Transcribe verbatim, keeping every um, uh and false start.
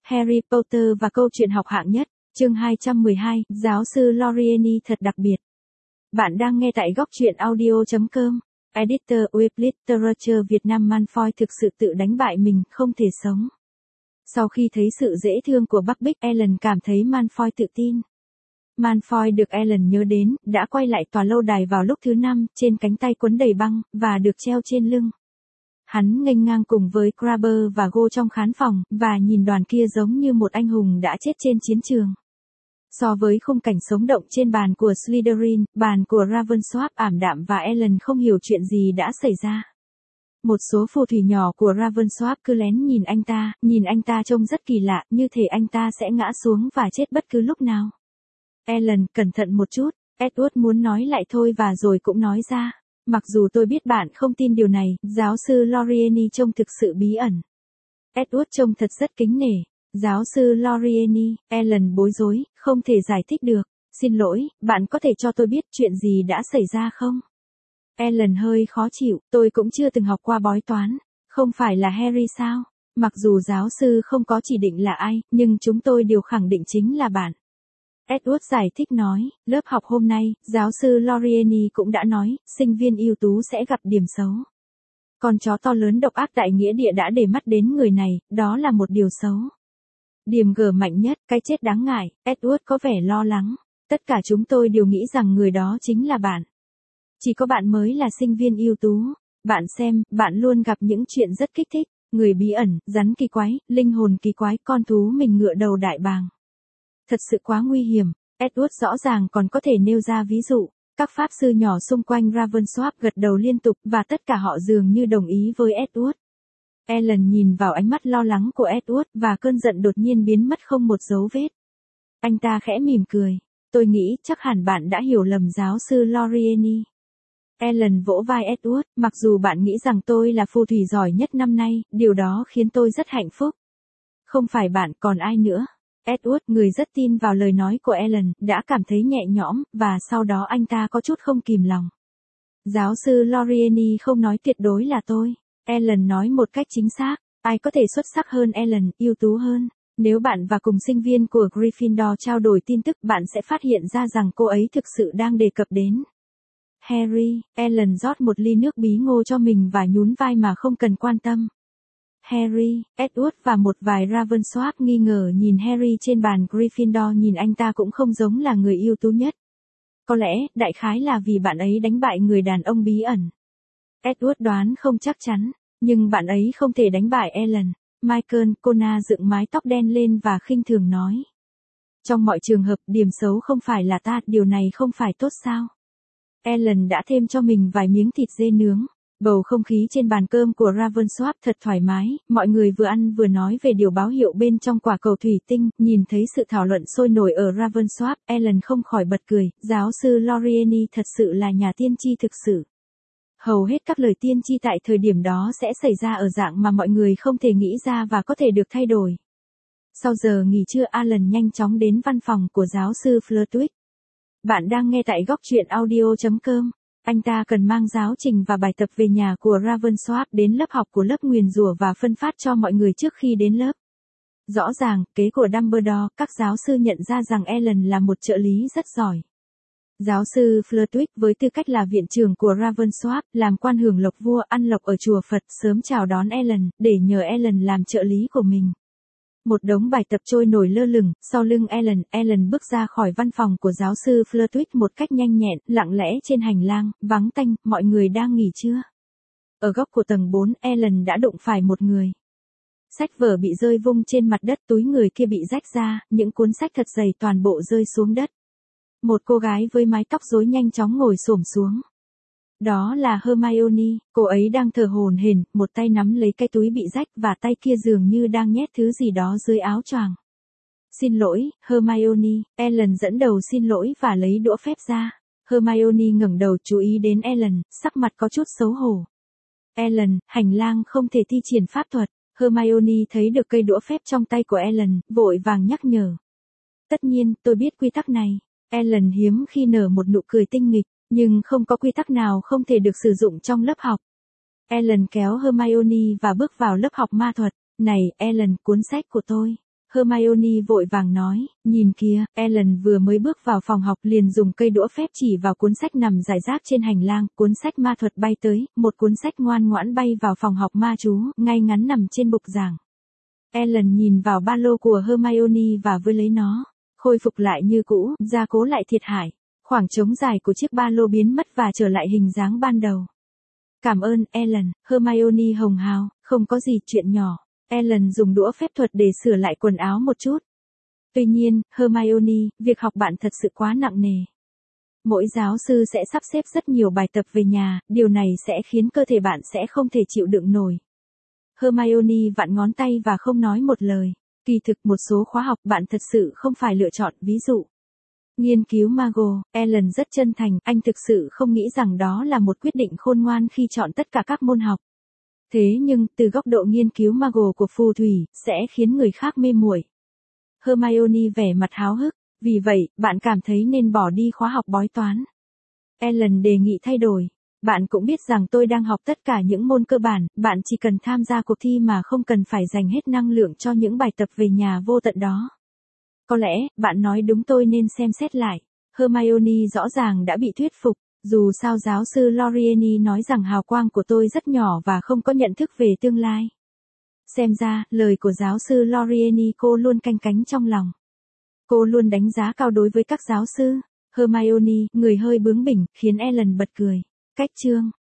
Harry Potter và câu chuyện học hạng nhất, chương hai trăm mười hai, giáo sư Lorieni thật đặc biệt. Bạn đang nghe tại góc truyện audio chấm com. Editor Web Literature Việt Nam. Malfoy thực sự tự đánh bại mình, không thể sống. Sau khi thấy sự dễ thương của Buckbeak, Ellen cảm thấy Malfoy tự tin. Malfoy được Ellen nhớ đến, đã quay lại tòa lâu đài vào lúc thứ năm, trên cánh tay quấn đầy băng, và được treo trên lưng. Hắn nghênh ngang cùng với Crabber và Go trong khán phòng, và nhìn đoàn kia giống như một anh hùng đã chết trên chiến trường. So với khung cảnh sống động trên bàn của Slytherin, bàn của Ravenclaw ảm đạm và Ellen không hiểu chuyện gì đã xảy ra. Một số phù thủy nhỏ của Ravenclaw cứ lén nhìn anh ta, nhìn anh ta trông rất kỳ lạ, như thể anh ta sẽ ngã xuống và chết bất cứ lúc nào. Ellen, cẩn thận một chút, Edward muốn nói lại thôi và rồi cũng nói ra. Mặc dù tôi biết bạn không tin điều này, giáo sư Lorieni trông thực sự bí ẩn. Edward trông thật rất kính nể. Giáo sư Lorieni, Ellen bối rối, không thể giải thích được. Xin lỗi, bạn có thể cho tôi biết chuyện gì đã xảy ra không? Ellen hơi khó chịu, tôi cũng chưa từng học qua bói toán. Không phải là Harry sao? Mặc dù giáo sư không có chỉ định là ai, nhưng chúng tôi đều khẳng định chính là bạn. Edward giải thích nói, lớp học hôm nay, giáo sư Lorieni cũng đã nói, sinh viên ưu tú sẽ gặp điểm xấu. Con chó to lớn độc ác đại nghĩa địa đã để mắt đến người này, đó là một điều xấu. Điểm G mạnh nhất, cái chết đáng ngại, Edward có vẻ lo lắng. Tất cả chúng tôi đều nghĩ rằng người đó chính là bạn. Chỉ có bạn mới là sinh viên ưu tú. Bạn xem, bạn luôn gặp những chuyện rất kích thích, người bí ẩn, rắn kỳ quái, linh hồn kỳ quái, con thú mình ngựa đầu đại bàng. Thật sự quá nguy hiểm, Edward rõ ràng còn có thể nêu ra ví dụ. Các pháp sư nhỏ xung quanh Ravenclaw gật đầu liên tục và tất cả họ dường như đồng ý với Edward. Ellen nhìn vào ánh mắt lo lắng của Edward và cơn giận đột nhiên biến mất không một dấu vết. Anh ta khẽ mỉm cười. Tôi nghĩ chắc hẳn bạn đã hiểu lầm giáo sư Lorieni. Ellen vỗ vai Edward, mặc dù bạn nghĩ rằng tôi là phù thủy giỏi nhất năm nay, điều đó khiến tôi rất hạnh phúc. Không phải bạn còn ai nữa. Edward, người rất tin vào lời nói của Ellen, đã cảm thấy nhẹ nhõm, và sau đó anh ta có chút không kìm lòng. Giáo sư Lorieni không nói tuyệt đối là tôi. Ellen nói một cách chính xác, ai có thể xuất sắc hơn Ellen, ưu tú hơn. Nếu bạn và cùng sinh viên của Gryffindor trao đổi tin tức, bạn sẽ phát hiện ra rằng cô ấy thực sự đang đề cập đến Harry. Ellen rót một ly nước bí ngô cho mình và nhún vai mà không cần quan tâm. Harry, Edward và một vài Ravenclaw nghi ngờ nhìn Harry trên bàn Gryffindor, nhìn anh ta cũng không giống là người ưu tú nhất. Có lẽ, đại khái là vì bạn ấy đánh bại người đàn ông bí ẩn. Edward đoán không chắc chắn, nhưng bạn ấy không thể đánh bại Ellen. Michael, Kona dựng mái tóc đen lên và khinh thường nói. Trong mọi trường hợp, điểm xấu không phải là ta, điều này không phải tốt sao? Ellen đã thêm cho mình vài miếng thịt dê nướng. Bầu không khí trên bàn cơm của Ravenclaw thật thoải mái, mọi người vừa ăn vừa nói về điều báo hiệu bên trong quả cầu thủy tinh, nhìn thấy sự thảo luận sôi nổi ở Ravenclaw, Ellen không khỏi bật cười, giáo sư Lorieni thật sự là nhà tiên tri thực sự. Hầu hết các lời tiên tri tại thời điểm đó sẽ xảy ra ở dạng mà mọi người không thể nghĩ ra và có thể được thay đổi. Sau giờ nghỉ trưa, Alan nhanh chóng đến văn phòng của giáo sư Flitwick. Bạn đang nghe tại góc truyện audio chấm com. Anh ta cần mang giáo trình và bài tập về nhà của Ravenclaw đến lớp học của lớp nguyền rủa và phân phát cho mọi người trước khi đến lớp. Rõ ràng, kế của Dumbledore, các giáo sư nhận ra rằng Ellen là một trợ lý rất giỏi. Giáo sư Flitwick với tư cách là viện trưởng của Ravenclaw, làm quan hưởng lộc vua ăn lộc ở chùa Phật, sớm chào đón Ellen, để nhờ Ellen làm trợ lý của mình. Một đống bài tập trôi nổi lơ lửng, sau lưng Ellen, Ellen bước ra khỏi văn phòng của giáo sư Flitwick một cách nhanh nhẹn, lặng lẽ trên hành lang, vắng tanh, mọi người đang nghỉ trưa. Ở góc của tầng bốn, Ellen đã đụng phải một người. Sách vở bị rơi vung trên mặt đất, túi người kia bị rách ra, những cuốn sách thật dày toàn bộ rơi xuống đất. Một cô gái với mái tóc rối nhanh chóng ngồi xổm xuống. Đó là Hermione, cô ấy đang thở hổn hển, một tay nắm lấy cái túi bị rách và tay kia dường như đang nhét thứ gì đó dưới áo choàng. Xin lỗi, Hermione, Ellen dẫn đầu xin lỗi và lấy đũa phép ra. Hermione ngẩng đầu chú ý đến Ellen, sắc mặt có chút xấu hổ. Ellen, hành lang không thể thi triển pháp thuật. Hermione thấy được cây đũa phép trong tay của Ellen, vội vàng nhắc nhở. Tất nhiên, tôi biết quy tắc này. Ellen hiếm khi nở một nụ cười tinh nghịch, nhưng không có quy tắc nào không thể được sử dụng trong lớp học. Ellen kéo Hermione và bước vào lớp học ma thuật. Này, Ellen, cuốn sách của tôi. Hermione vội vàng nói, nhìn kìa, Ellen vừa mới bước vào phòng học liền dùng cây đũa phép chỉ vào cuốn sách nằm rải rác trên hành lang, cuốn sách ma thuật bay tới, một cuốn sách ngoan ngoãn bay vào phòng học ma chú, ngay ngắn nằm trên bục giảng. Ellen nhìn vào ba lô của Hermione và với lấy nó, khôi phục lại như cũ, gia cố lại thiệt hại. Khoảng trống dài của chiếc ba lô biến mất và trở lại hình dáng ban đầu. Cảm ơn, Ellen, Hermione hồng hào, không có gì, chuyện nhỏ. Ellen dùng đũa phép thuật để sửa lại quần áo một chút. Tuy nhiên, Hermione, việc học bạn thật sự quá nặng nề. Mỗi giáo sư sẽ sắp xếp rất nhiều bài tập về nhà, điều này sẽ khiến cơ thể bạn sẽ không thể chịu đựng nổi. Hermione vặn ngón tay và không nói một lời. Kỳ thực một số khóa học bạn thật sự không phải lựa chọn, ví dụ. Nghiên cứu Mago, Ellen rất chân thành, anh thực sự không nghĩ rằng đó là một quyết định khôn ngoan khi chọn tất cả các môn học. Thế nhưng, từ góc độ nghiên cứu Mago của phù thủy, sẽ khiến người khác mê muội. Hermione vẻ mặt háo hức, vì vậy, bạn cảm thấy nên bỏ đi khóa học bói toán. Ellen đề nghị thay đổi. Bạn cũng biết rằng tôi đang học tất cả những môn cơ bản, bạn chỉ cần tham gia cuộc thi mà không cần phải dành hết năng lượng cho những bài tập về nhà vô tận đó. Có lẽ, bạn nói đúng, tôi nên xem xét lại. Hermione rõ ràng đã bị thuyết phục, dù sao giáo sư Lorieni nói rằng hào quang của tôi rất nhỏ và không có nhận thức về tương lai. Xem ra, lời của giáo sư Lorieni cô luôn canh cánh trong lòng. Cô luôn đánh giá cao đối với các giáo sư. Hermione, người hơi bướng bỉnh, khiến Ellen bật cười. Cách chương